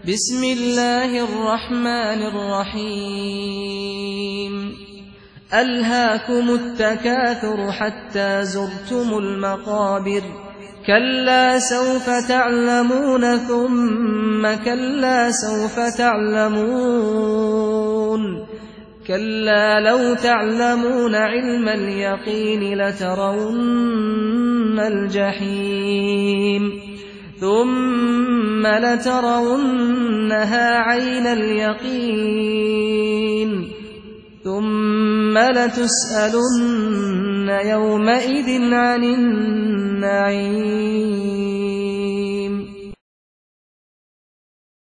بسم الله الرحمن الرحيم ألهاكم التكاثر حتى زرتم المقابر كلا سوف تعلمون ثم كلا سوف تعلمون كلا لو تعلمون علم اليقين لترون الجحيم ثم لترونها عين اليقين ثم لتسألن يومئذ عن النعيم